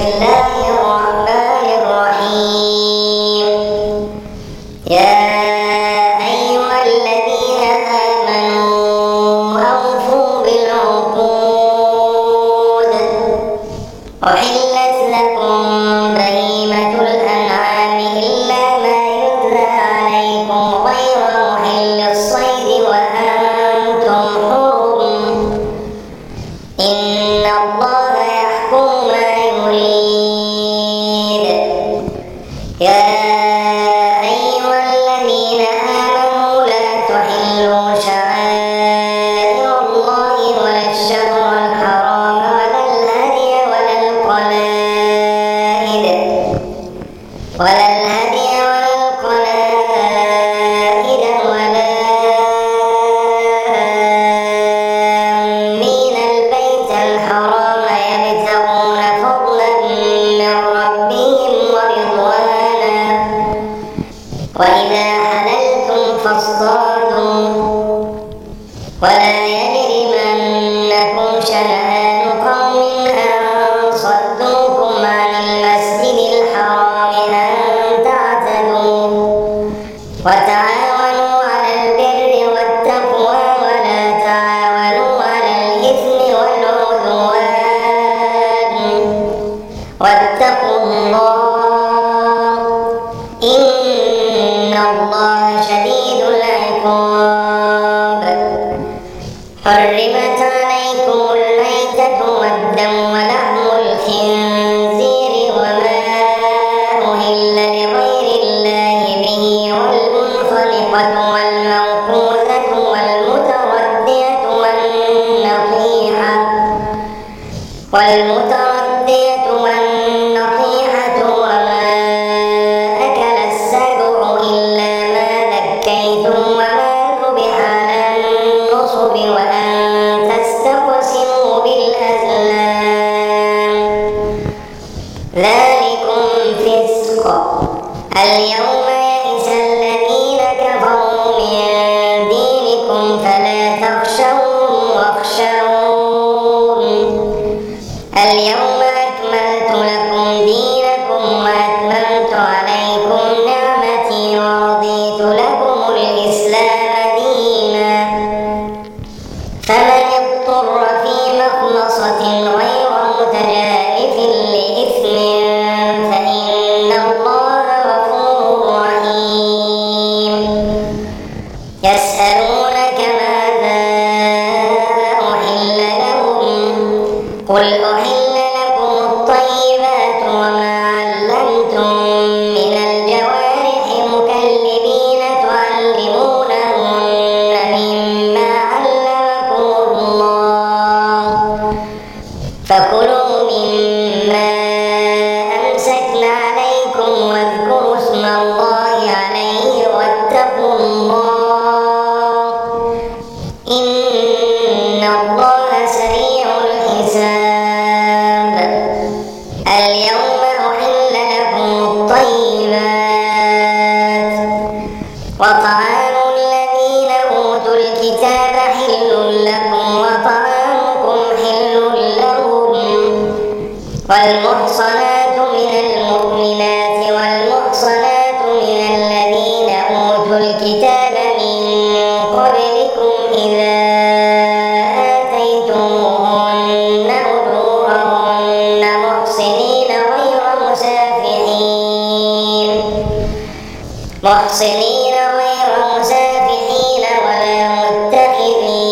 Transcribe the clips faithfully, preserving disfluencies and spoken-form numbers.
الله الرحمن الرحيم. يا أيها الذين آمنوا أوفوا بالعقود. أحلت لكم بهيمة الأنعام إلا ما يتلى عليكم غير محل الصيد وأنتم حرم. إن الله يحكم ما يريد. يا أيها الذين آمنوا لا تحلوا شعائر الله ولا الشهر الحرام ولا الهدي ولا القلائد ولا الهدي ولا القلائد ولا آمين البيت الحرام يبتغون فضلا من ربهم ورضوانا. وإذا حللتم فاصطادوا ولا يجرمنكم شنآن قوم أن صدوكم عن المسجد الحرام أن تعتدوا. وتعاونوا على البر والتقوى ولا تعاونوا على الإثم والعدوان. واتقوا الله إن الله شديد العقاب. حرمت عليكم الميتة والدم ولحم الخنزير وما أهل لغير الله به والمنخنقة والموقوذة والمتردية والنطيحة والمتردية والنطيحة وما أكل السبع إلا ما ذكيتم وما ذبح على النصب وأن تستقسموا بالأزلام. ذلكم فسق. اليوم يئس الذين كفروا من دينكم فلا تخشوهم واخشون. اليوم أكملت لكم دينكم وأتممت عليكم نعمتي ورضيت لكم الإسلام دينا. فمن اضطر في مخمصة غير متجانف لإثم فإن الله غفور رحيم. يسألونك ماذا أحل لهم قل أحل لكم الطيبات وما علمتم من الجوارح مكلبين تعلمونهن مما علمكم الله فكلوا مما أمسكن عليكم واذكروا اسم الله عليه واتقوا الله إن الله سريع الحساب. اليوم أحل لكم الطيبات وطعام الذين أوتوا الكتاب حل لكم وطعامكم حل لهم. والمحصنات من المؤمنات والمحصنات من الذين أوتوا الكتاب من قبلكم إذا آتيتموهن أجورهن محصنين غير مسافحين محصنين غير مسافحين ولا متخذي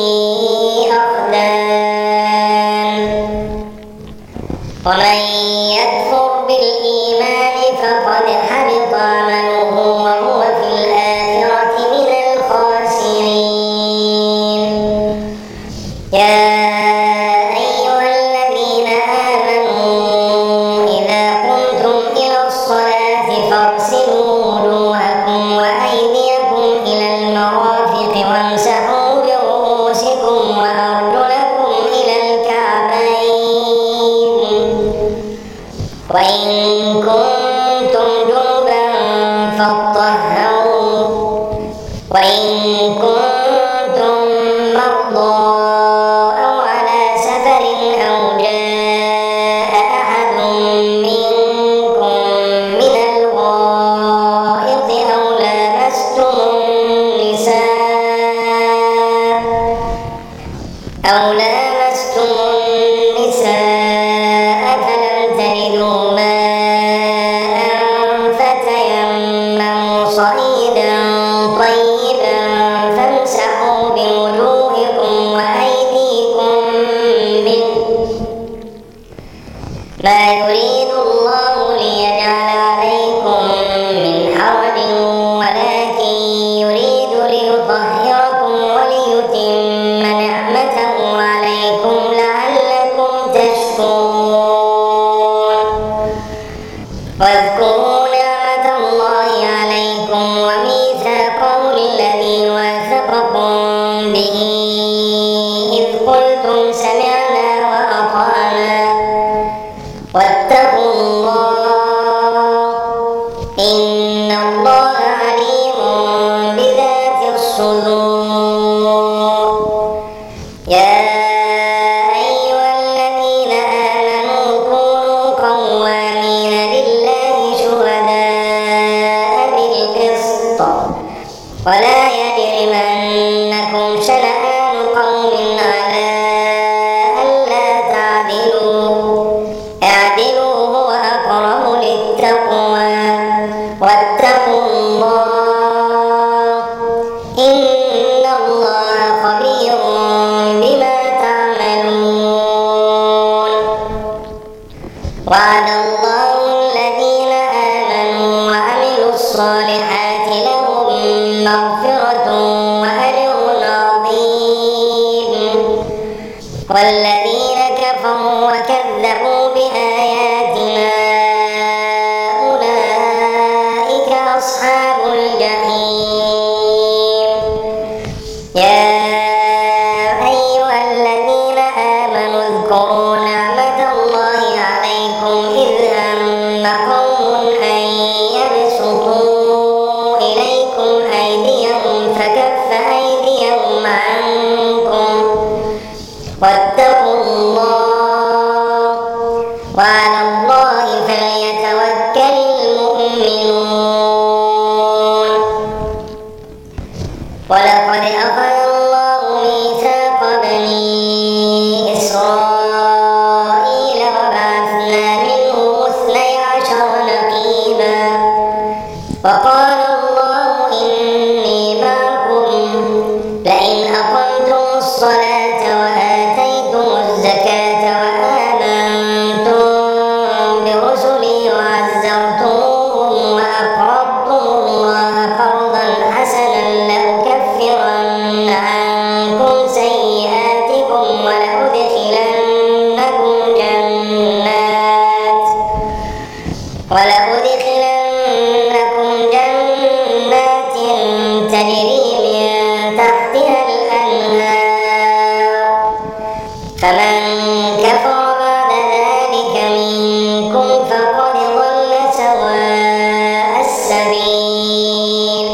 أخدان. ومن يكفر بالإيمان فقد حبط عمله وهو في الآخرة من الخاسرين. يا أيها الذين آمنوا إذا قمتم إلى الصلاة فاغسلوا وجوهكم وأيديكم إلى المرافق وامسحوا برؤوسكم وأرجلكم إلى الكعبين. وإن كنتم جنبا فاطهروا. وإن كنتم مرضى أو على سفر أو جاء أحد منكم ما يريد الله ليجعل عليكم من حرج ولكن يريد ليطهركم وليتم نعمته عليكم لعلكم تشكرون. واذكروا نعمة الله عليكم وميثاقه الذي واثقكم به إذ قلتم سمعنا وأطعنا واتقوا الله إن الله عليم بذات الصدور. يا أيها الذين آمنوا كونوا قوامين لله شهداء بالقسط ولا يجرمنكم شنآن قوم على ألا تعدلوا اعدلوا هو أقرب للتقوى واتقوا الله إن الله خبير بما تعملون. وعد الله الذين آمنوا وعملوا الصالحات لهم مغفرة وأجر عظيم. والذين كفروا وكذبوا بآياتنا أولئك أصحاب الجحيم. يا أيها الذين آمنوا اذكروا نعمة الله عليكم إذ هم قوم أن يبسطوا إليكم أيديهم فكف أيديهم عنكم واتقوا الله وعلى الله فليتوكل المؤمنون. ولقد أخذ الله ميثاق بني إسرائيل وبعثنا منهم اثني عشر نقيبا وقال الله إني معكم لئن أقمتم الصلاة وآتيتم الزكاة وآمنتم برسلي وعزرتموهم وأقرضتم الله قرضا حسنا لأكفرن عنكم سيئاتكم ولأدخلنكم جنات ولأدخلنكم جنات تجري من تحتها الأنهار. فمن كفر بعد ذلك منكم فقد ضل سواء السبيل.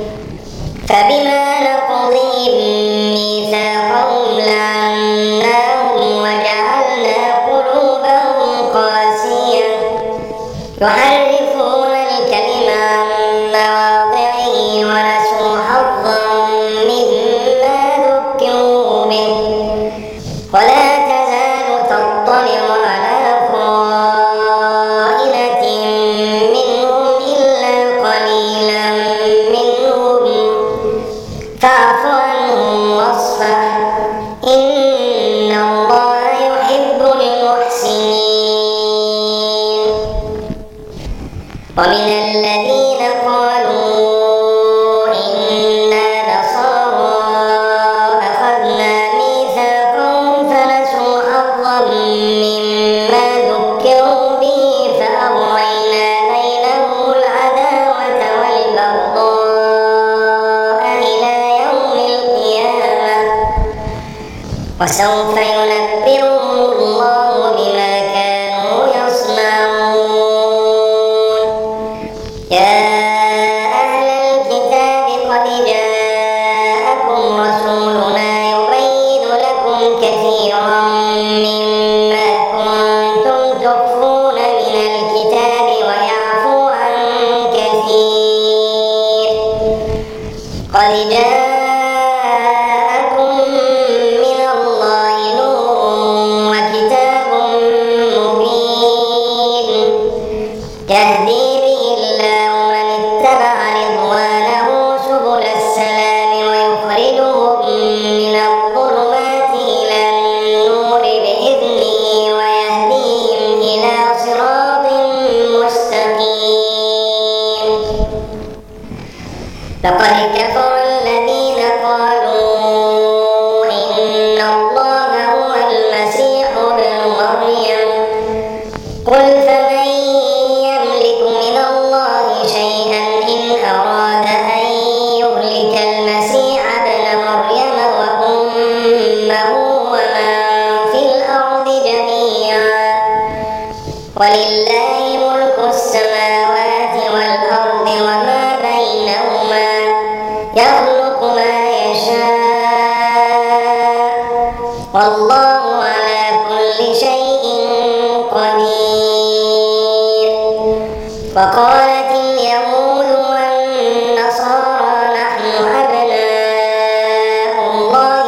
فبما نقضهم ميثاقهم لعناهم وجعلنا قلوبهم قاسية يحرفون الكلم عن مواضعه ونسوا حظا مما ذكروا به. ولا تزال تطلع على خائنة منهم إلا قليلا منهم فاعف عنهم واصفح إن الله يحب المحسنين. ومن الذين قالوا إنا نصارى أخذنا ميثاقهم فنسوا حظا مما ذكروا به فأغرينا بينهم العداوة والبغضاء إلى يوم القيامة وسوف ينبئهم الله بما كانوا يصنعون. يا أهل الكتاب قد جاءكم رسولنا يبين لكم كثيرا مما كنتم تخفون من الكتاب ويعفو عن كثير. قد جاءكم من الله نور وكتاب مبين يهدي به الله من اتبع رضوانه سبل السلام ويخرجهم من الظلمات إلى النور بإذنه ويهديهم إلى لقد كفر الذين قالوا إن الله هو المسيح ابن مريم قل فمن يملك من الله شيئا إن أراد أن يهلك المسيح ابن مريم وأمه ومن في الأرض جميعا ولله ملك السماوات والأرض وما بينهما يخلق ما يشاء والله على كل شيء قدير. وقالت اليهود والنصارى نحن أبناء الله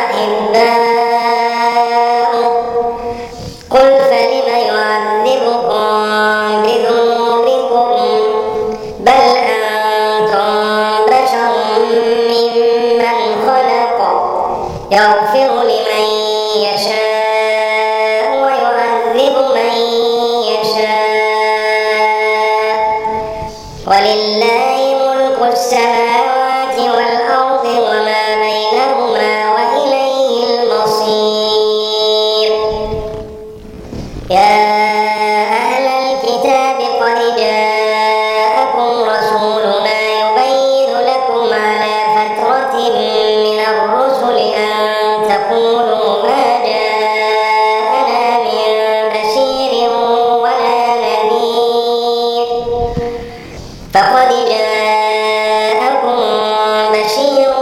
وأحباؤه قل فلم يعذبكم بذنوبكم بل أنتم بشر ممن خلق يغفر لمن يشاء ويعذب من يشاء ولله ملك السماوات والأرض وما بينهما وإليه المصير. يا أهل الكتاب قد جاءكم رسولنا يبين لكم على فترة من الرسل أن تقولوا ما جاءنا من بشير ولا نذير فقد جاءكم بشير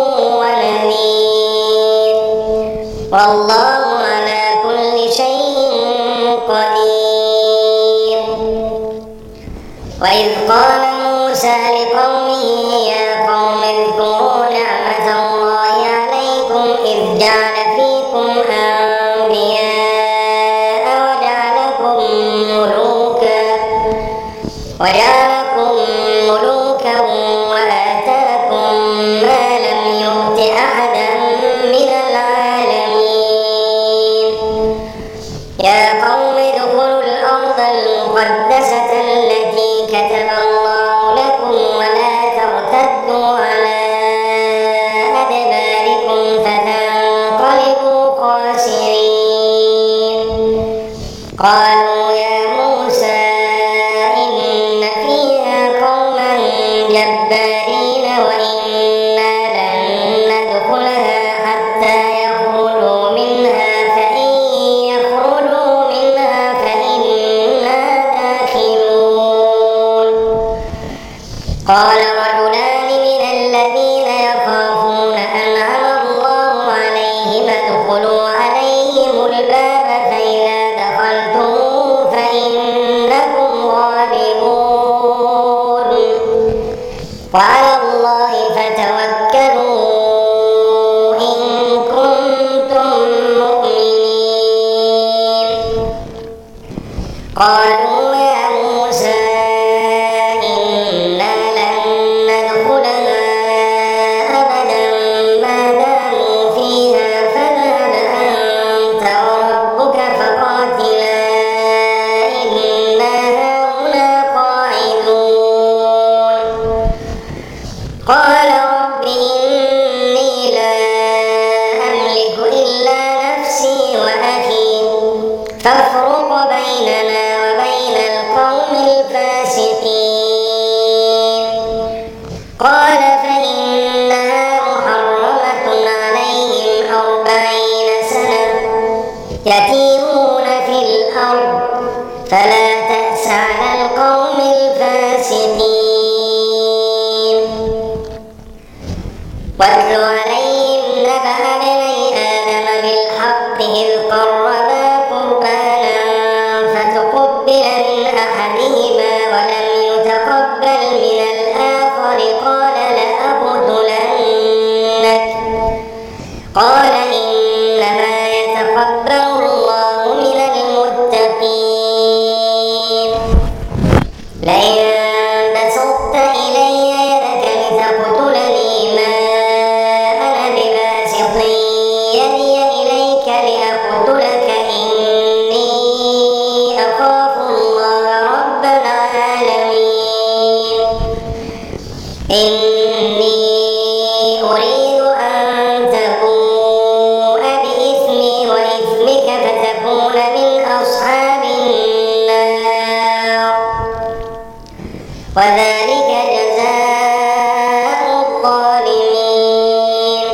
ونذير والله على كل شيء قدير. وإذ قال موسى لقومه يا قوم اذكروا نعمة الله عليكم إذ جعل فيكم أنبياء وجعلكم ملوكا وجعلكم ملوكا وآتاكم ما لم يؤت أحدا من العالمين. يا قوم ادخلوا الأرض المقدسة التي كتب الله لكم ولا ترتدوا على أدباركم فتنقلبوا خاسرين. قالوا يا موسى إن فيها قوما جبارين وإنا لن ندخلها حتى يخرجوا منها فإن يخرجوا منها فإنا داخلون. قال رجلان من الذين يخافون أنعم الله عليهم ادخلوا عليهم الباب فإذا دخلتموه فإنكم غالبون وعلى الله فتوكلوا إن كنتم مؤمنين. قالوا يا موسى إنا لن ندخلها أبدا ما داموا فيها فاذهب أنت وربك فقاتلا إنا هاهنا قاعدون. قال رب إني لا أملك إلا نفسي وأخي فافرق بيننا وبين القوم الفاسقين. قال فإنها محرمة عليهم أربعين سنة يتيهون في الأرض فلا تأس على القوم الفاسقين. واتل عليهم نبأ بني آدم بالحق إذ قربا قربانا فتقبل من أحدهما ولم يتقبل من الآخر قال لأقتلنك قال إنما يتقبل الله من المتقين. لئن بسطت إلي يدك لتقتلني ما أنا بباسط يدي إليك لأقتلك إني أخاف الله رب العالمين. وذلك جزاء الظالمين.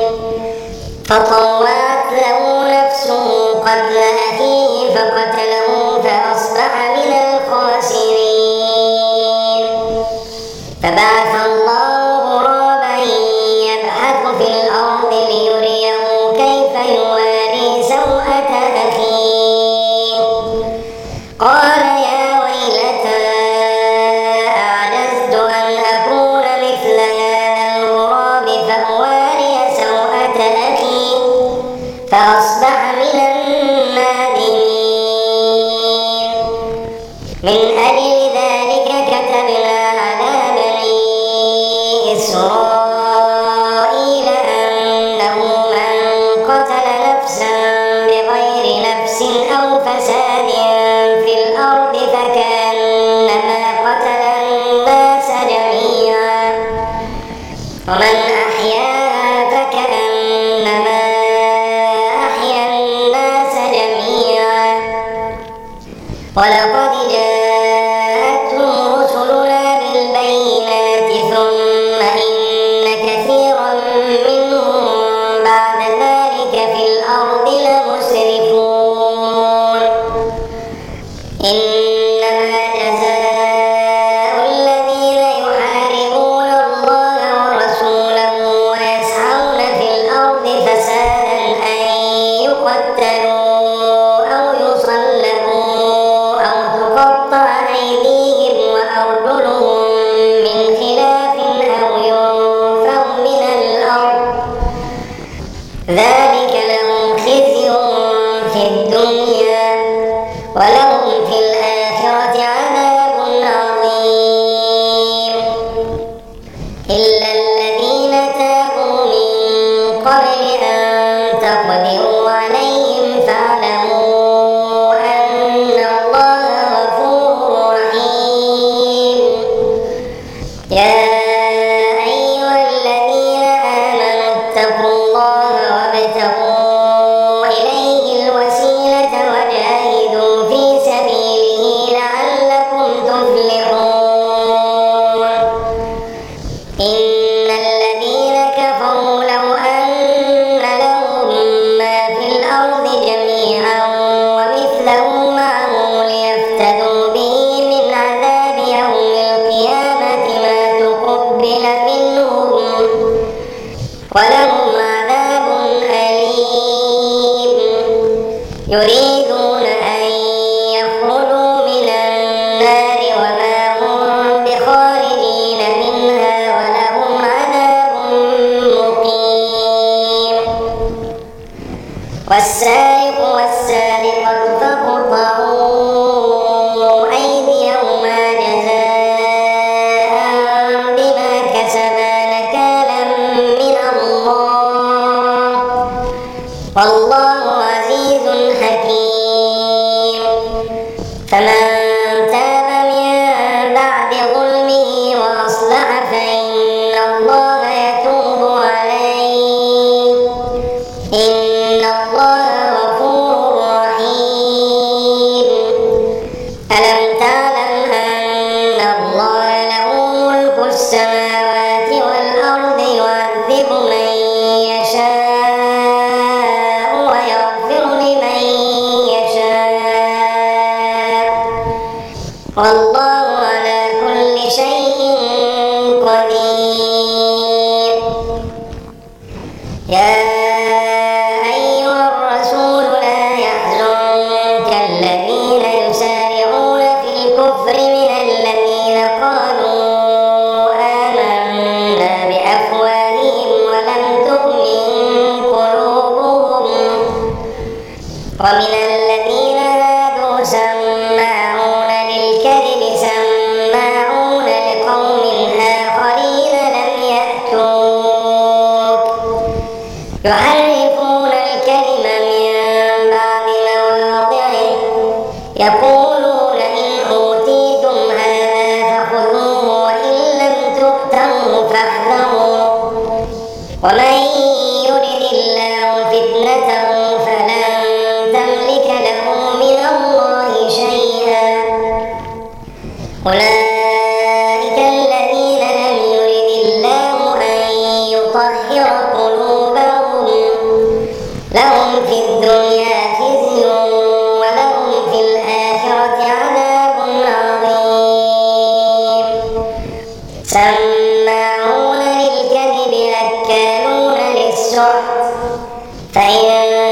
فطوعت له نفسه قتل أخيه فقتله فأصبح من الخاسرين. فبعث الله غرابا يبحث في الأرض ليريه كيف يواري سوءة أخيه. قال يا ويلتى أعجزت أن أكون مثل هذا الغراب فأواري سوءة أخي فأصبح من النادمين. من أجل ذلك كتبنا على بني إسرائيل أنه من قتل نفسا بغير نفس أو فساد في الأرض فكأنما قتل الناس جميعا ومن أحياها فكأنما أحيا الناس جميعا. ولقد جاءتهم رسلنا بالبينات ثم إن كثيرا منهم بعد ذلك في الأرض لمسرفون. إنما جزاء الذين يحاربون الله ورسوله ويسعون في الأرض فسادا أن يقتلوا أو يصلبوا أو تقطع أيديهم وأرجلهم من خلاف أو ينفوا من الأرض. ذلك لهم خزي في الدنيا ولهم في الآخرة عذاب عظيم. إلا الذين تابوا من قبل أن تقدروا عليهم فاعلموا أن الله غفور رحيم. يا أيها الذين آمنوا اتقوا الله وابتغوا إليه الوسيلة وجاهدوا في سبيله لعلكم تفلحون. إن الذين كفروا لو أن لهم ما في الأرض جميعا ومثله معه ليفتدوا به من عذاب يوم القيامة ما تقبل منهم ولهم عذاب أليم. يريدون أن يخرجوا من النار وما هم بخارجين منها ولهم عذاب مقيم. والسارق والسارقة فاقطعوا أيديهما جزاء بما كسبا نكالا من الله والله عزيز حكيم. فمن تاب من بعد ظلمه وأصلح فإن الله يتوب عليه. إن الله غفور رحيم. ألم تعلم أن الله له ملك السماوات والأرض يعذب من يشاء ويغفر لمن يشاء والله على كل شيء قدير. يا أيها الرسول لا يحزنك الذين يسارعون في الكفر من الذين قالوا آمنا بأفواههم ولم تؤمن قلوبهم ومن الذين هادوا سماعون للكذب سماعون لقوم آخرين لم يأتوك يحرفون الكلم من بعد مواضعه يقولون إن أوتيتم هذا فخذوه وإن لم تؤتوه فاحذروا ومن يرد الله فتنته فلن تملك له من الله شيئا. أولئك سماعون للكذب أكالون للسحت فإن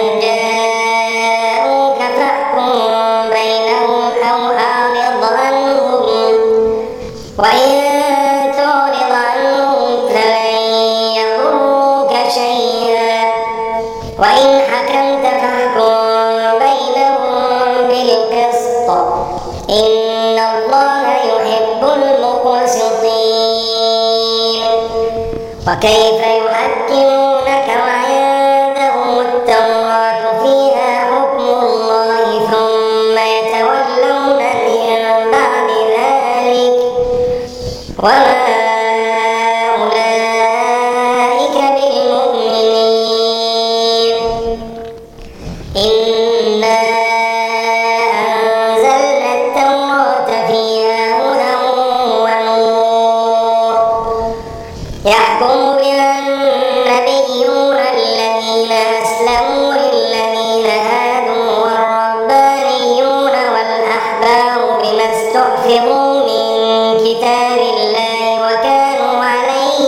جاءوك فاحكم بينهم أو أعرض عنهم وإن تعرض عنهم فلن يضروك شيئا وإن حكمت فاحكم بينهم بالقسط إن الله يحب المقسطين. وكيف يحكمونك وعندهم التوراة فيها حكم الله ثم يتولون من بعد ذلك وما أولئك بالمؤمنين. إنا أنزلنا التوراة فيها هدى ونور يحكم بها النبيون الذين أسلموا للذين هادوا والربانيون والأحبار بما استحفظوا من كتاب الله وكانوا عليه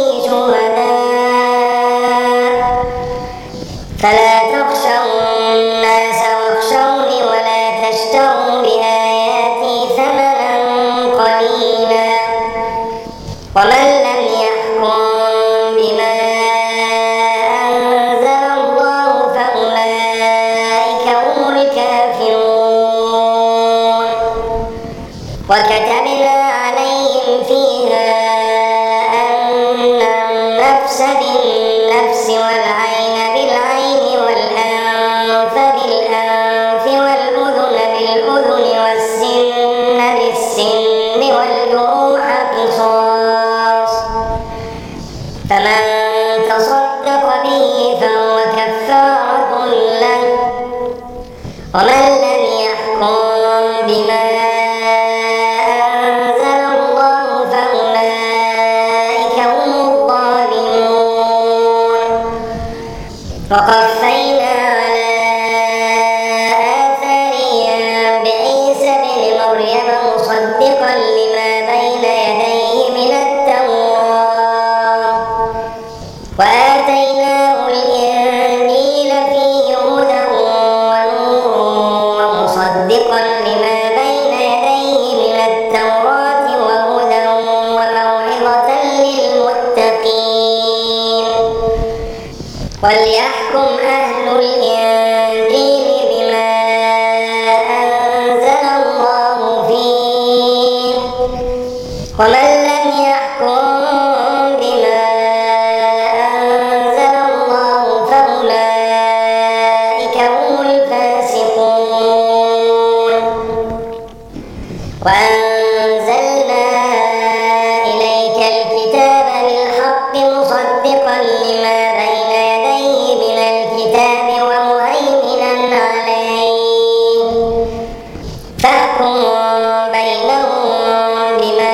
شهداء فلا تخشوا الناس واخشوني ولا تشتروا بآياتي ثمنا قليلا ومن لم يحكم بما أنزل الله فأولئك هم الكافرون. وكتبنا عليهم فيها أن النفس بالنفس والعين بالعين والأنف بالأنف والأذن بالأذن والسن بالسن والجروح قصاص فمن تصدق به فهو كفارة له ومن لم يحكم بما أنزل الله فأولئك هم الظالمون. وقفينا على آثارهم بعيسى بن مريم مصدقا لما بين يديه من التوراة وآتيناه الإنجيل فيه هدى ونور ومصدقا لما بين يديه من التوراة وهدى وموعظة للمتقين. وليحكم أهل الإنجيل بما أنزل الله فيه ومن لم يحكم بما أنزل الله فأولئك هم الفاسقون. وأنزلنا إليك الكتاب بالحق مصدقا لما بين يديه من الكتاب ومهيمنا عليه فاحكم بينهم بما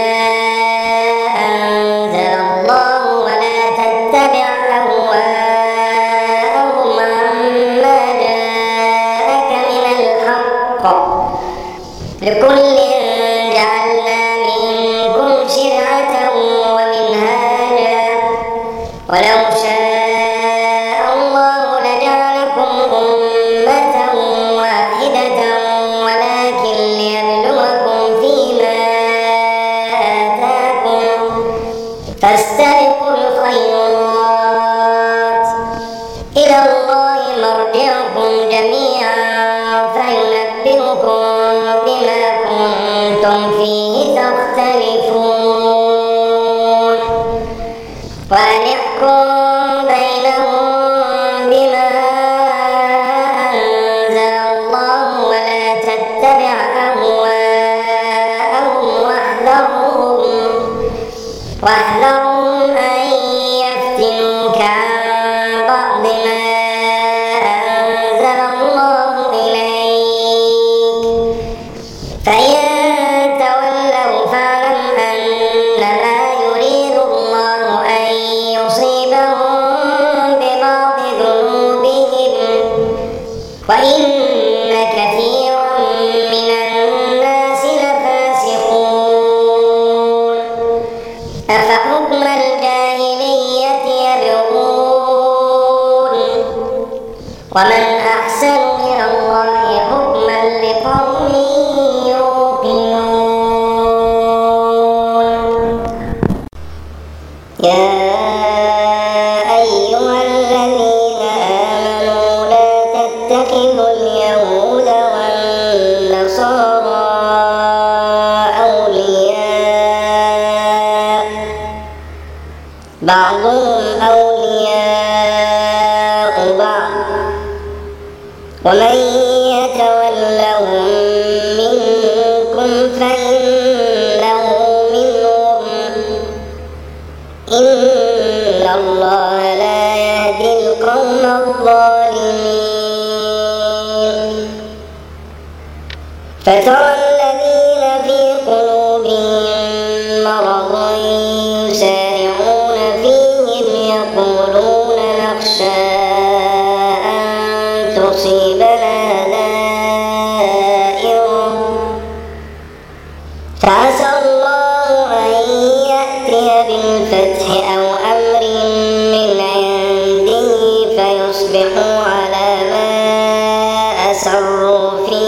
أنزل الله ولا تتبع أهواءهم عما جاءك من الحق لكل جعلنا منكم شرعة ومنهاجا ولو شاء الله لجعلكم أمة واحدة ولكن ليبلوكم فيما آتاكم فاستبقوا الخيرات إلى الله مرجعكم جميعا فينبئكم بما كنتم فيه تختلفون. وأن احكم بينهم بما أنزل الله ولا تتبع أهواءهم واحذرهم واحذرهم أن يفتنوك عن بعض ما أنزل الله إليك فإن تولوا فاعلم أنما يريد الله أن يصيبهم ببعض ذنوبهم وإن كثيرا من الناس لفاسقون. أفحكم ومن أحسن من الله حكما لقوم يوقنون. يا أيها الذين آمنوا لا تتخذوا اليهود والنصارى أولياء بعضهم أولياء بعض ومن يتولهم منكم فإنه منهم إن الله لا يهدي القوم الظالمين. فترى الذين في قلوبهم مرض يسارعون فيهم يقولون نخشى أن تصيبنا دائرة فعسى الله أن يأتي بالفتح أو أمر من عنده فيصبحوا على ما أسروا في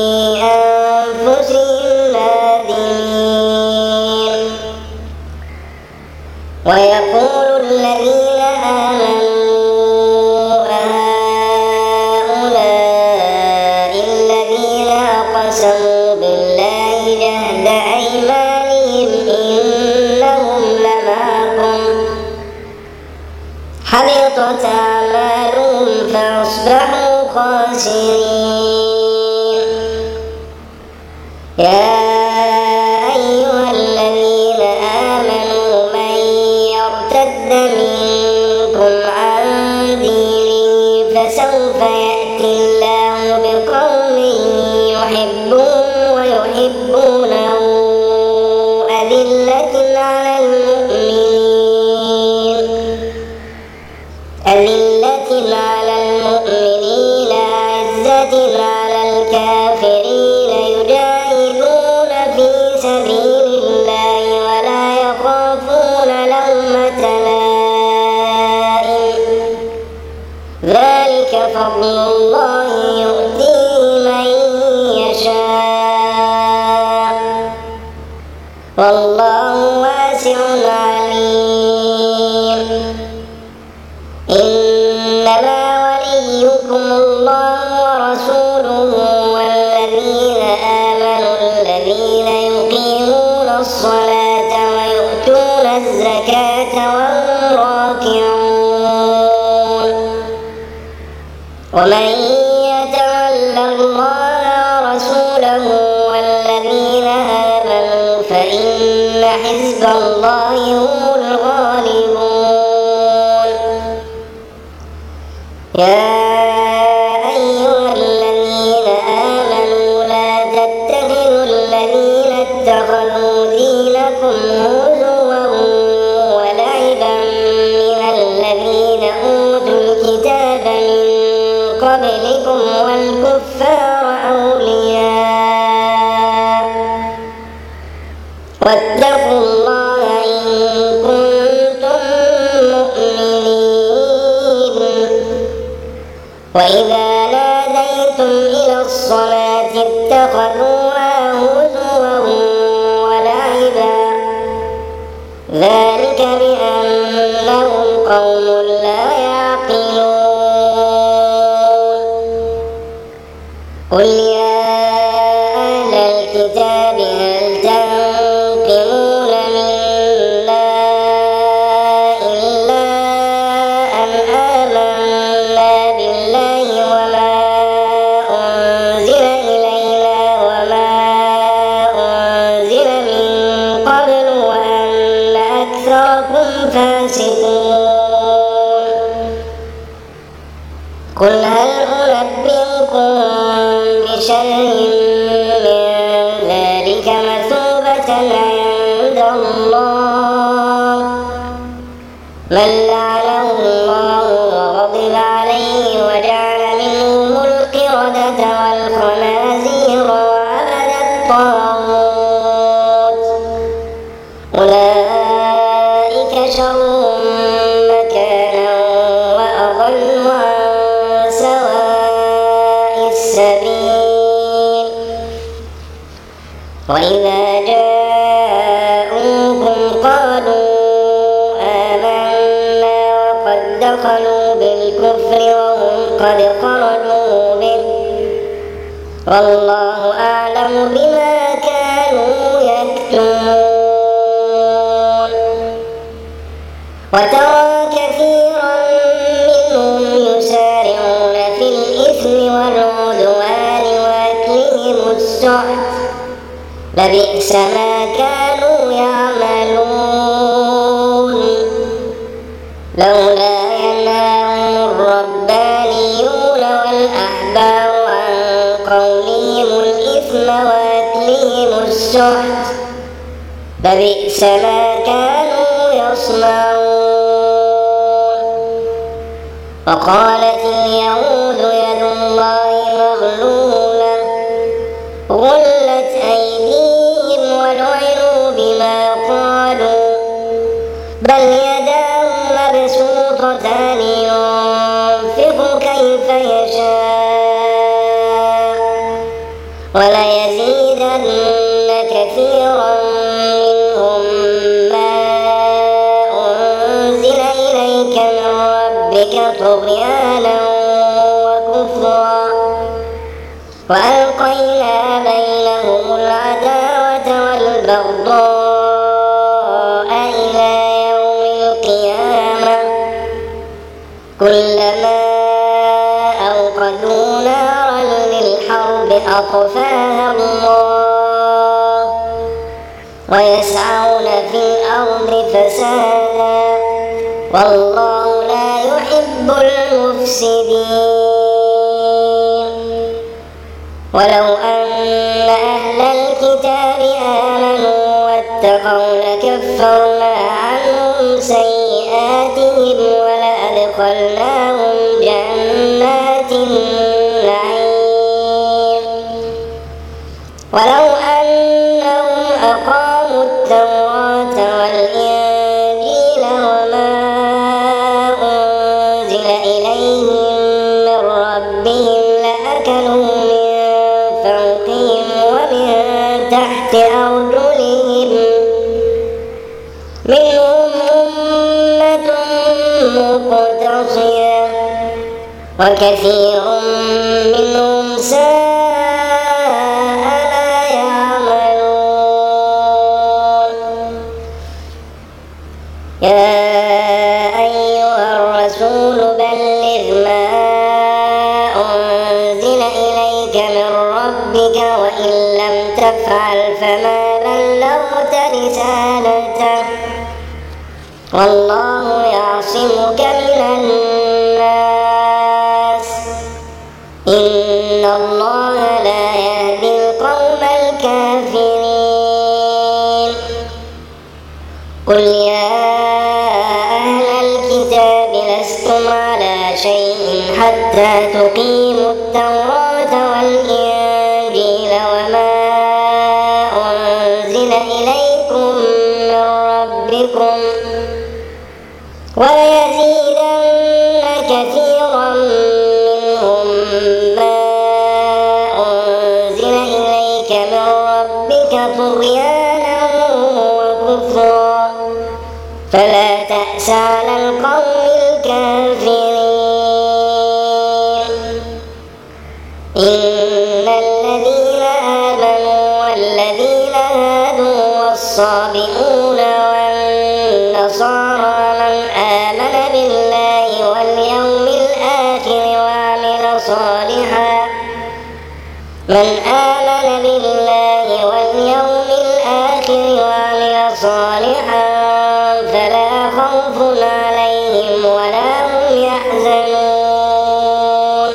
أنفسهم نادمين. ويقول الذين آمنوا أهؤلاء الذين أقسموا بالله جهد أيمانهم إنهم لمعكم حبطت أعمالهم فأصبحوا خاسرين. يا أيها الذين آمنوا من يرتد منكم عن دينه فسوف يأتي الله بقوم يحبهم ويحبونه أذلة على المؤمنين أذلة على المؤمنين أعزة على الكافرين يجاهدون في سبيل الله ولا يخافون لومة لائم ذلك فضل الله يؤتيه من يشاء والله واسع عليم. إنما وليكم الله ورسوله والذين آمنوا الذين يقيمون الصلاة ويؤتون الزكاة وهم راكعون. ومن يتول الله ورسوله والذين آمنوا فإن حزب الله هم الغالبون. يا أيها الذين آمنوا لا تتخذوا الذين اتخذوا دينكم هزوا ولعبا من الذين أوتوا الكتاب من قبلكم والكفار أولياء واتقوا الله إن كنتم مؤمنين. وإذا ناديتم إلى الصلاة اتخذوها هزوا ولعبا ذلك بأنهم قوم لا يعقلون. قل يا أهل الكتاب هل تنقمون منا إلا أن آمنا بالله وما أنزل إلينا وما أنزل من قبل وأن أكثركم فاسقون. قل هل أنبئكم بشر من ذلك مثوبة عند الله من لعنه الله وغضب عليه وجعل منهم القردة والخنازير وعبد الطاغوت أولئك شر مكانا وأضل عن سواء جاءوكم قالوا آمنا وقد دخلوا بالكفر وهم قد خرجوا به والله أعلم بما كانوا يكتمون. وترى كثيرا منهم يسارعون في الإثم والعدوان وأكلهم السحت لبئس ما كانوا يعملون. لولا ينهاهم الربانيون والأحبار عن قولهم الإثم وأكلهم السحت لبئس ما كانوا يصنعون. وقالت اليهود يد الله مغلولة غلت أيديهم ولعنوا بما قالوا بل يداه مبسوطتان ينفق كيف يشاء وليزيدن كثيرا منهم ما أنزل إليك من ربك طغيانا وكفرا وألقينا بينهم العداوة والبغضاء إلى يوم القيامة كلما أوقدوا نارا للحرب أطفاها الله ويسعون في الأرض فسادا والله لا يحب المفسدين. ولو أن أهل الكتاب آمنوا واتقوا لكفرنا عنهم سيئاتهم ولأدخلناهم جنات النعيم. ولو أنهم أقاموا التوراة والإنجيل وما أنزل إليهم من ربهم لأكلوا من فوقهم ومن تحت أرجلهم منهم أمة مقتصدة وكثير منهم ساء ما يعملون. يا أيها الرسول بلغ ما أنزل إليك من ربك وإن لم تفعل فما بلغت رسالته والله يعصمك من الناس إن الله لا يهدي القوم الكافرين. قل يا أهل الكتاب لستم على شيء حتى تقيموا التوراة والإنجيل وما أنزل إليكم من ربكم وليزيدن كثيرا منهم ما أنزل إليك من ربك طغيانا وكفرا فلا تأس على القوم الكافرين. إن الذين آمنوا والذين هادوا والصابئون والنصارى من آمن بالله واليوم الآخر وعمل صالحا من آمن بالله واليوم الآخر وعمل صالحا فلا خوف عليهم ولا هم يحزنون.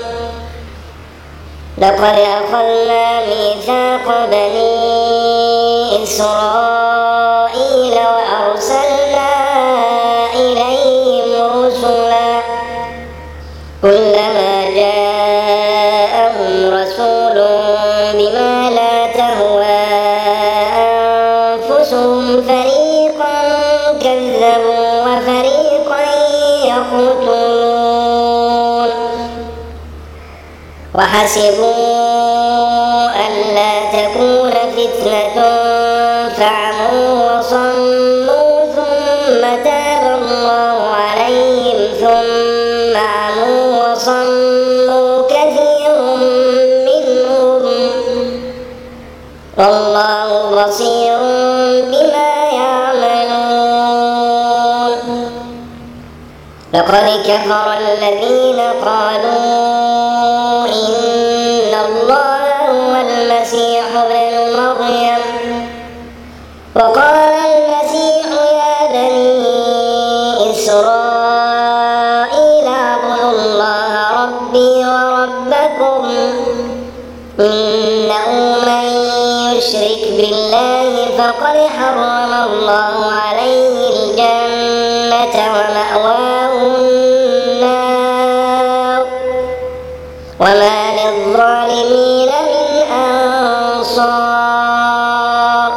لقد أخذنا ميثاق بني إسرائيل وأرسلنا إليهم رسلا كلما جاءهم رسول بما لا تهوى أنفسهم فريقا كذبوا وفريقا يقتلون وحسبوا ألا تكون فتنة فعموا وصموا ثم تاب الله عليهم ثم عموا وصموا كثير منهم والله بصير بما يعملون. لقد كفر الذين قالوا إن الله هو المسيح ابن مريم وقال المسيح يا بني إسرائيل اعبدوا الله ربي وربكم إنه من يشرك بالله فقد حرم الله عليه الجنة ومأواه النار وما للظالمين من أنصار.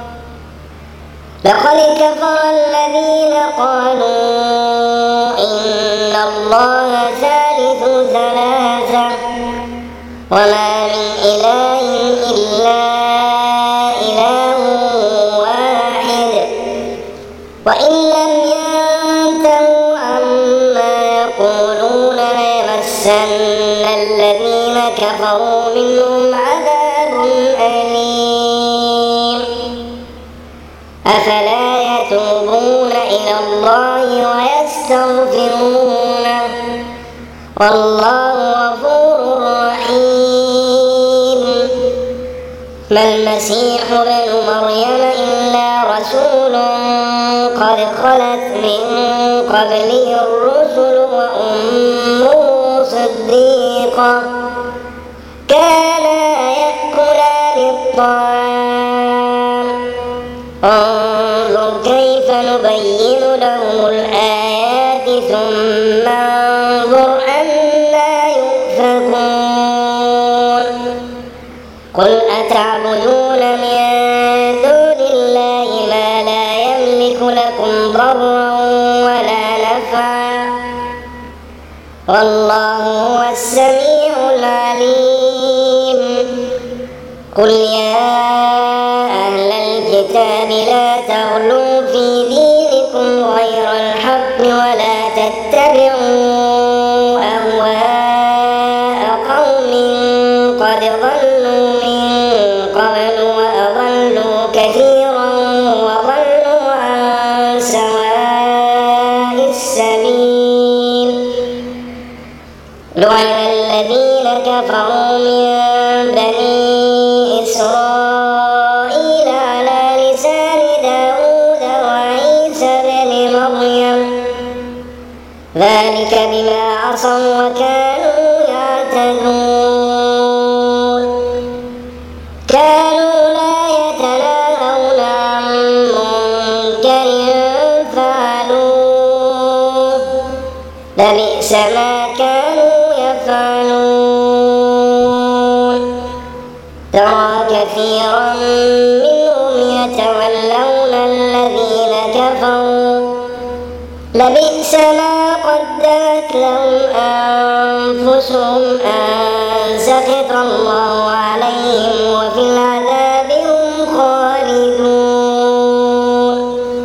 لقد كفر الذين قالوا إن الله ثالث ثلاثة وما من إله إلا إله واحد وإن لم ينتهوا عما يقولون ليمسن الذين كفروا منهم عذاب أليم. أفلا يتوبون إلى الله ويستغفرونه والله غفور رحيم. ما المسيح ابن مريم إلا رسول قد خلت من قبله الرسل وأمه صديقة كانا يأكلان الطعام انظر كيف نبين لهم الآيات ثم انظر أنى يؤفكون. قل أتعبدون من دون الله ما لا يملك لكم ضرا ولا نفعا والله هو السميع العليم. قل يا أهل الكتاب لا تغلوا في دينكم غير الحق ولا تتبعوا أهواء قوم قد ضلوا من قبل وأضلوا كثيرا وضلوا عن سواء السبيل. لعن الذين كفروا من بني إسرائيل على لسان داود وعيسى بن مريم ذلك بما عصوا وكانوا يعتدون. كانوا لا يتناهون عن منكر فعلوه لبئس ما كانوا يفعلون. ترى كثيرا منهم يتولون الذين كفروا لبئس ما قدمت لهم أنفسهم أن سخط الله عليهم وفي العذاب هم خالدون.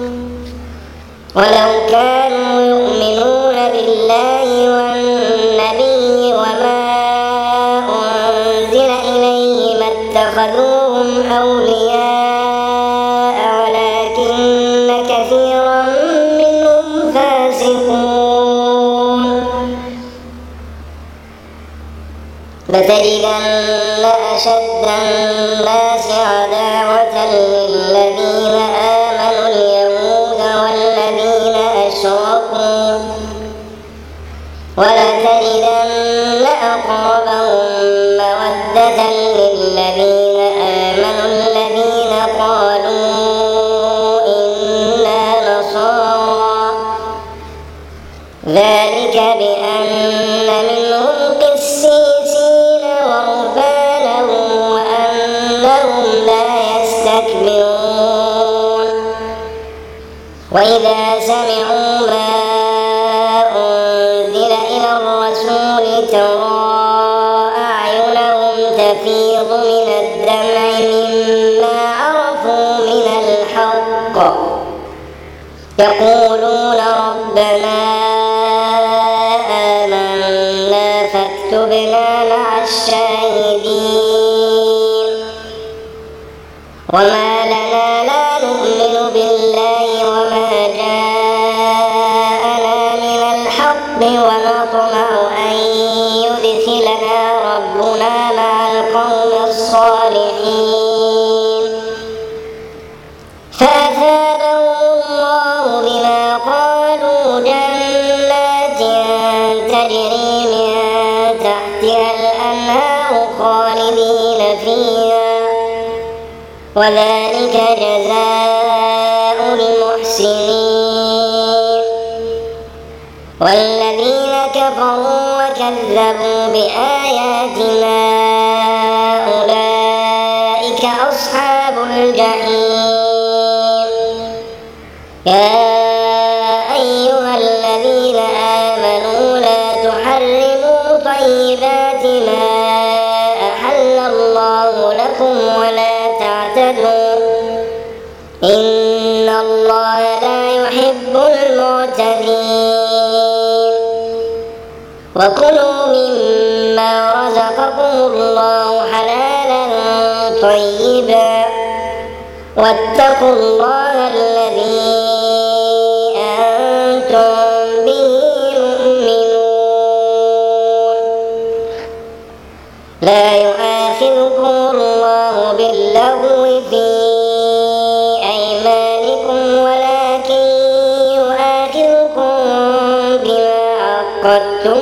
ولو كانوا يؤمنون بالله والنبي وما أنزل إليه ما اتخذوهم أولياء ولكن كثيرا منهم فاسقون. لتجدن أشد الناس عداوة للذين آمنوا اليهود والذين أشركوا ولتجدن أقربهم مودة للذين آمنوا الذين قالوا إنا نصارى ذلك بأن منهم قسيسين ورهبانا وأنهم لا يستكبرون. وإذا سمعوا ما أنزل إلى الرسول ترى أعينهم تفيض من الدمع مما عرفوا من بالحق يقولون ربنا آمنا فاكتبنا مع الشاهدين وما لنا لا نؤمن بالله وما جاءنا من الحق ونطمع أن يدخلنا ربنا مع القوم الصالحين فأثابهم الله بما قالوا جنات تجري من تحتها الأنهار خالدين فيها وذلك جزاء المحسنين والذين كفروا وكذبوا بآياتنا أولئك أصحاب الجحيم يا أيها الذين آمنوا لا تحرموا طيبات ما أحل الله لكم ولا تعتدوا إن الله لا يحب المعتدين وكلوا مما رزقكم الله حلالا طيبا واتقوا الله الذي أنتم به مؤمنون لا يؤاخذكم الله باللغو في أيمانكم ولكن يؤاخذكم بما عقدتم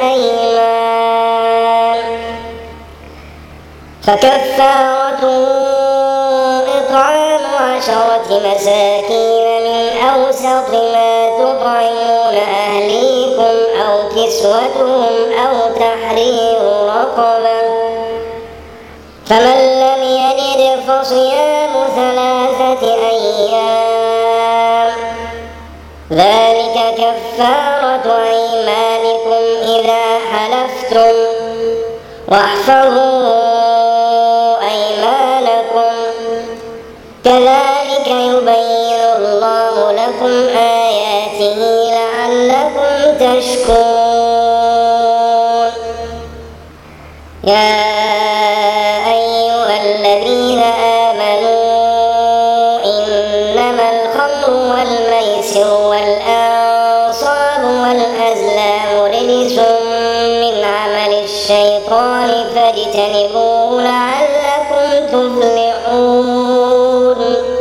الأيمان فكفارته إطعام عشرة مساكين من أوسط ما تطعمون أهليكم أو كسوتهم أو تحرير رقبة فمن لم يجد فصيام ثلاثة أيام ذلك كفارة أيمانكم إذا حلفتم واحفظوا أيمانكم كذلك يبين الله لكم آياته لعلكم تشكرون يا أيها الذين آمنوا إنما الخمر والميسر والأنصاب والأزلام رجس من عمل الشيطان فاجتنبوه لعلكم تفلحون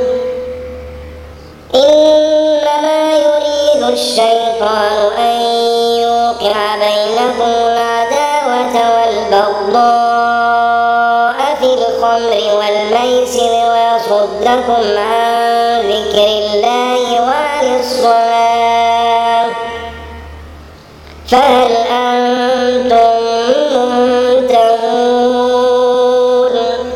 إنما يريد الشيطان أن يوقع بينكم العداوة والبغضاء في الخمر والميسر ويصدكم عن ذكر الله وعن الصلاة فهل أنتم منتهون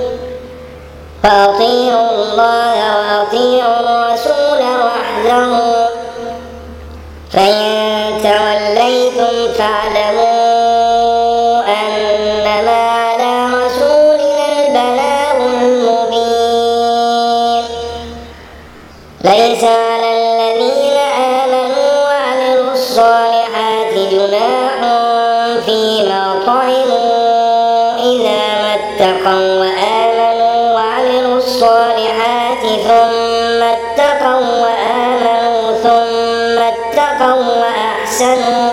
فأطيعوا الله وأطيعوا الرسول واحذروا فإن توليتم فاعلموا أنما على رسولنا البلاغ المبين ليس على الذين آمنوا وعملوا الصالحات جناح فيما طعموا إذا ما اتقوا وآمنوا وعملوا الصالحات ثم اتقوا وآمنوا ثم اتقوا وأحسنوا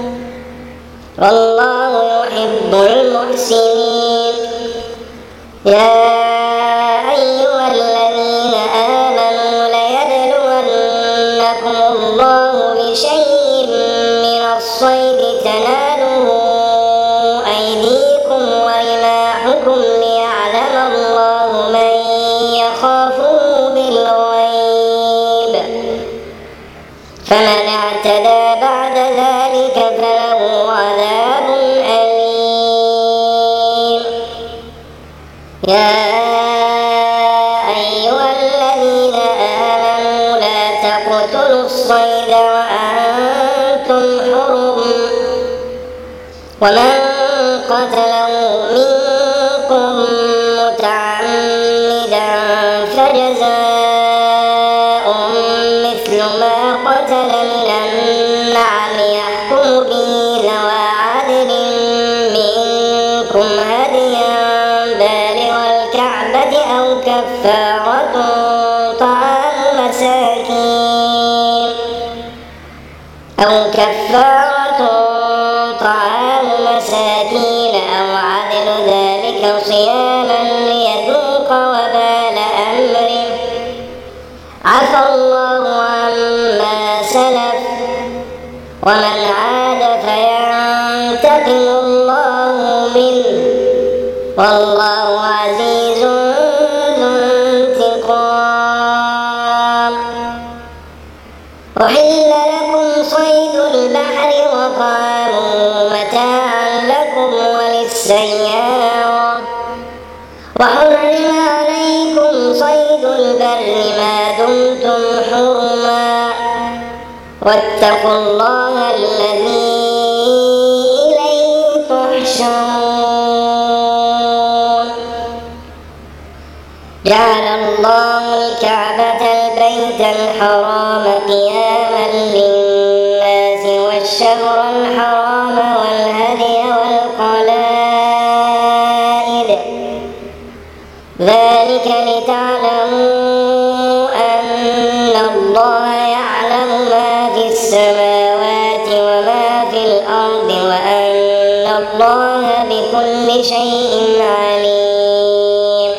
والله يحب المحسنين يا أيها الذين آمنوا ليبلونكم الله بشيء من الصيد تناله أيديكم ورماحكم ليعلم الله من يخافه بالغيب فمن اعتدى بعد ذلك فله عذاب أليم يا أيها الذين آمنوا لا تقتلوا الصيد وأنتم حرم ومن قتله منكم متعمدا فجزاء أو كفارة طعام مساكين أو عدل ذلك صياما ليذوق وبال أمره، عفى الله عما سلف ومن عاد فينتقم الله منه والله عزيز ذو انتقام. أحل لكم صيد البحر وطعامه متاعا لكم وللسيارة، وحرم عليكم صيد البر ما دمتم حرما، واتقوا الله الذي إليه تحشرون. جعل الله الكعبة البيت الحرام قياما للناس والشهر الحرام والهدي والقلائد، ذلك لتعلموا أن الله يعلم ما في السماوات وما في الأرض وأن الله بكل شيء عليم.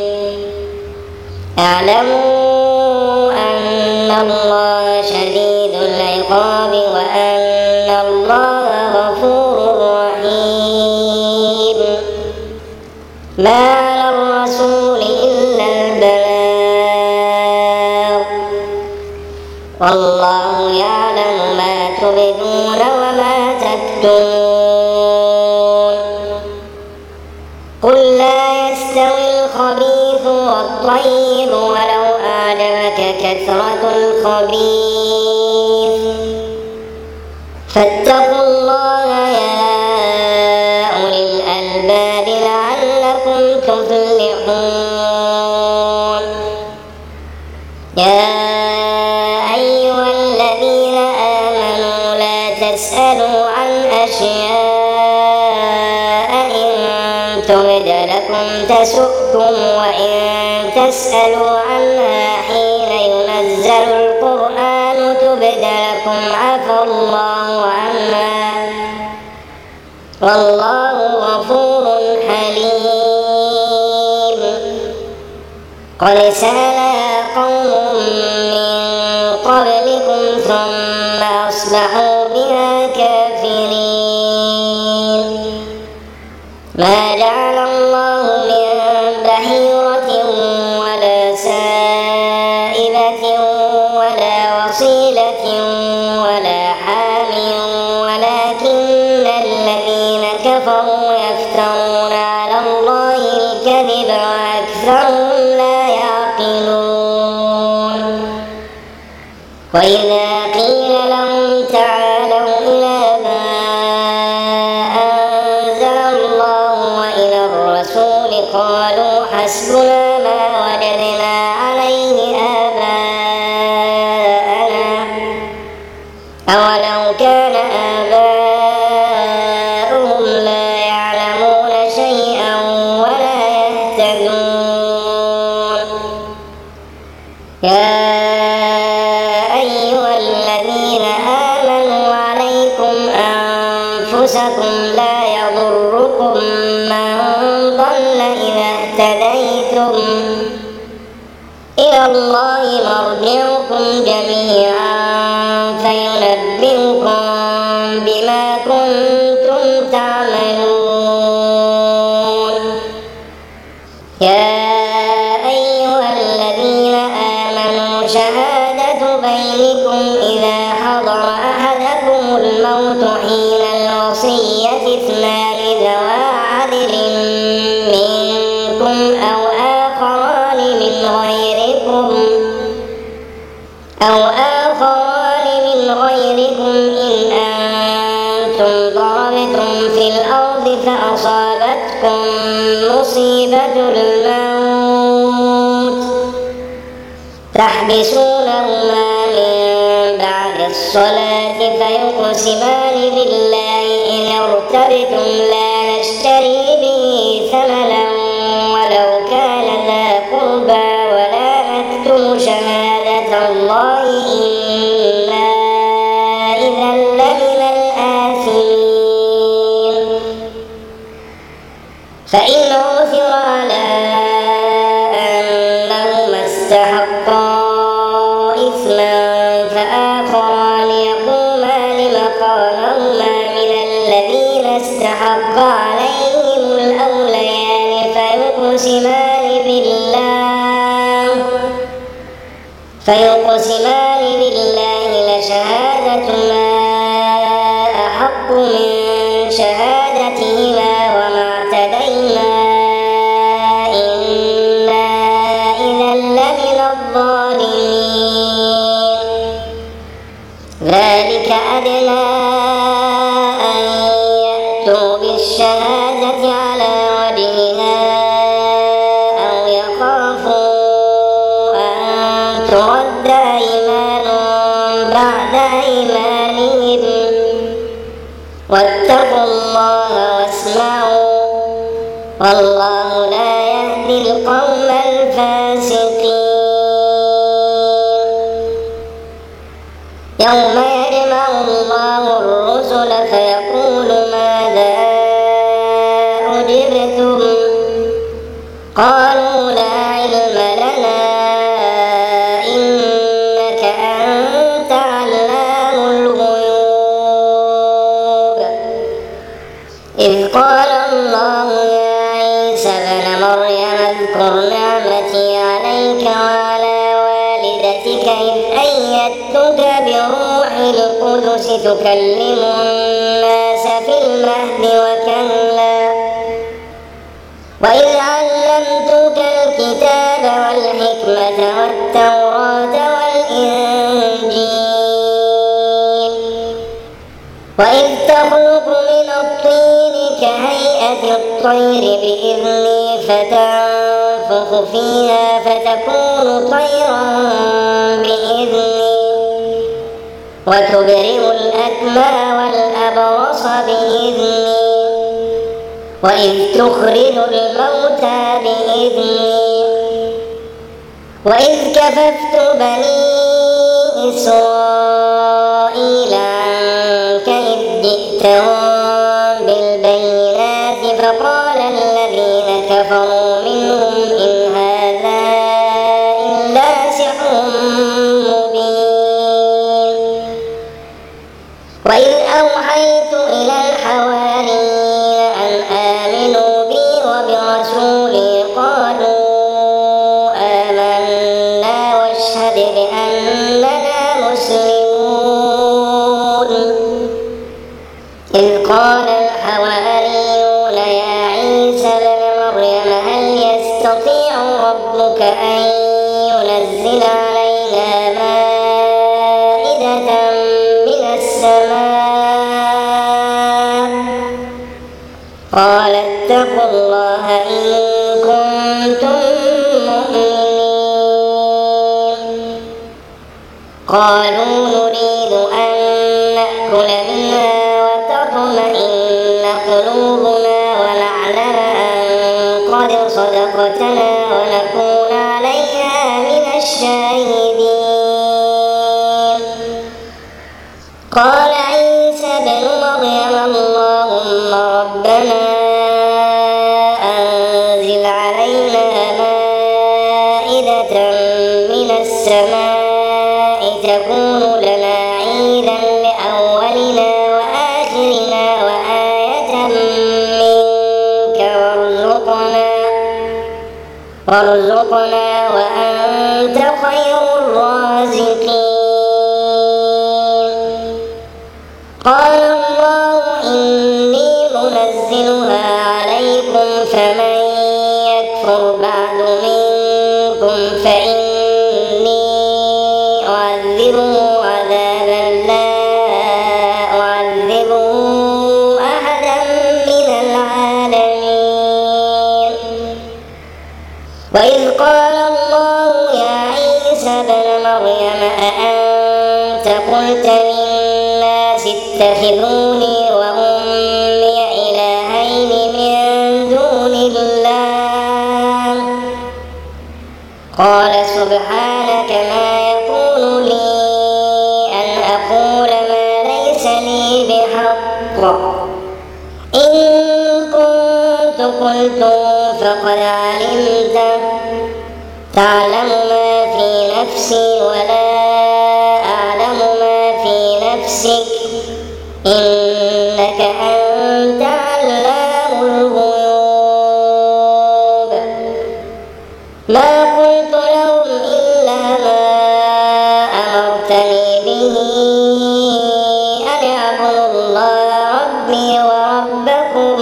اعلموا أن الله شديد العقاب وأن الله غفور رحيم. ما على الرسول إلا البلاغ، والله يعلم ما تبدون وما تكتمون. قل لا يستوي الخبيث والطيب ولو أعجبك كثرة الخبيث، فاتقوا الله يا أولي الألباب لعلكم تفلحون. يا أيها الذين آمنوا لا تسألوا عن أشياء إن تبد لكم تسؤكم وإن تسألوا عنها حين ينزل القرآن تبد لكم عفى الله عنها والله غفور حليم. قد سألها قوم من قبلكم ثم أصبحوا بها كافرين. ما جعل الله من بحيرة ولا سائبة ولا وصيلة ولا حام ولكن الذين كفروا يفترون على الله الكذب وأكثرهم لا يعقلون. وإذا قيل لهم تعالوا إلى ما أنزل الله وإلى الرسول قالوا حسبنا ما وجدنا عليه آباءنا أولو كان آباؤهم لا يعلمون شيئا ولا يهتدون. يا أيها الذين آمنوا عليكم أنفسكم لا يضركم من ضل إذا اهتديتم، إلى الله مرجعكم جميعا فينبئكم بما كنتم تعملون. يا أيها الذين آمنوا شهادة بينكم إذا حضر أحدكم الموت حين الوصية اثنان ذوى عدل منكم أو آخران من غيركم أو آخران من غيركم إن أنتم ضربتم في الأرض فأصابتكم مصيبة الموت تحبسونهما من بعد الصلاة فيقسمان بالله إن ارتبتم لا نشتري به ثمنا ولو كان ذا قربى ولا نكتم شهادة الله إنا إذا فإن عثر على أنهما استحقا إثما فآخران يقومان مقامهما من الذين استحق عليهم الأوليان فيقسمان بالله فيقسمان بالله لشهادتنا أحق من شهادتهما وما اعتدينا إنا إذا لمن الظالمين. ذلك أدنى أن يأتوا بالشهادة على وجهها أو يخافوا أن ترد أيمان بعد أيمانهم واتقوا الله واسمعوا والله لا يهدي القوم الفاسقين. يوم يجمع الله الرسل فيقول ماذا أجبتم قالوا لا علم لنا إنك أنت علام الغيوب. إذ قال الله يا عيسى ابن مريم اذكر نعمتي عليك وعلى والدتك إذ أيدتك بروح القدس تكلم الناس في المهد وكهلا وإذ علمتك الكتاب والحكمة والتوراة والإنجيل وإذ تخلق من الطين كهيئة الطير بإذني فتنفخ فيها فتكون طيرا بإذني وتبرئ الأكمى والأبرص بإذني وإذ تخرج الموتى بإذني وإذ كففت بني إسرائيل عنك إذ جئتهم بالبينات فقال الذين كفروا منهم إن هذا إلا سحر مبين. وإذ أوحيت إلى الحواريين أن آمنوا بي وبرسولي قالوا آمنا واشهد بأننا مسلمون. إذ قال الحواريون يا عيسى ابن مريم هل يستطيع ربك أن ينزل علينا مائدة من السماء قال اتقوا الله إن كنتم مؤمنين. قالوا نريد أن نأكل منها وتطمئن قلوبنا ونعلم أن قد صدقتنا ونكون عليها من الشاهدين. قال عيسى ابن مريم اللهم ربنا أنزل علينا مائدة من السماء تكون لنا عيدا لأولنا وآخرنا وآية منك وارزقنا وارزقنا وأنت خير الرازقين. قال الله إني منزلها عليكم فمن يكفر بعد منكم فإني أعذبه عذابا لا أعذبه أحدا من العالمين. وإذ قال الله يا عيسى ابن مريم أأنت قلت للناس اتخذوني وأمي إلهين من دون الله قال سبحانك ما يكون لي أن أقول ما ليس لي بحق إن كنت قلتم فقد علمته تعلم ما في نفسي ولا أعلم ما في نفسك إنك أنت علام الغيوب ما قلت لهم إلا ما أمرتني به أن اعبدوا الله ربي وربكم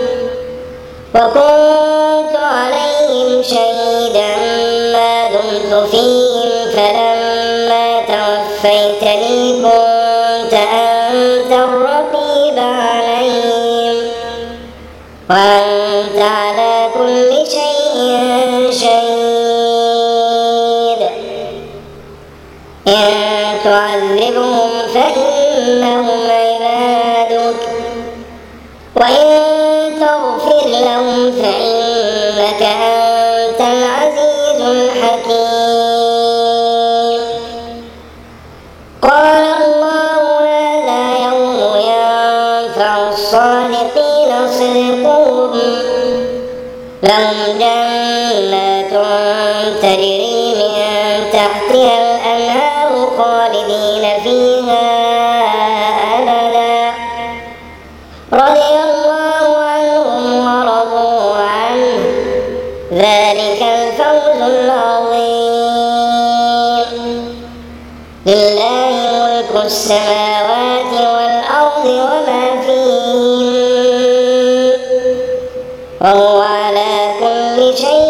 وكنت عليهم شهيدا ما دمت فيهم فلما توفيتني كنت أنت الرقيب عليهم وأنت على كل شيء شهيد إن تعذبهم فإنهم عبادك وإن تغفر لهم فإنك أنت العزيز الحكيم قال الله هذا يوم ينفع الصادقين صدقهم لهم جنات تجري من تحتها الأنهار خالدين فيها أبدا رضي الله عنهم ورضوا عنه ذلك الفوز العظيم لله ملك السماوات والأرض وما فيهن وهو على كل شيء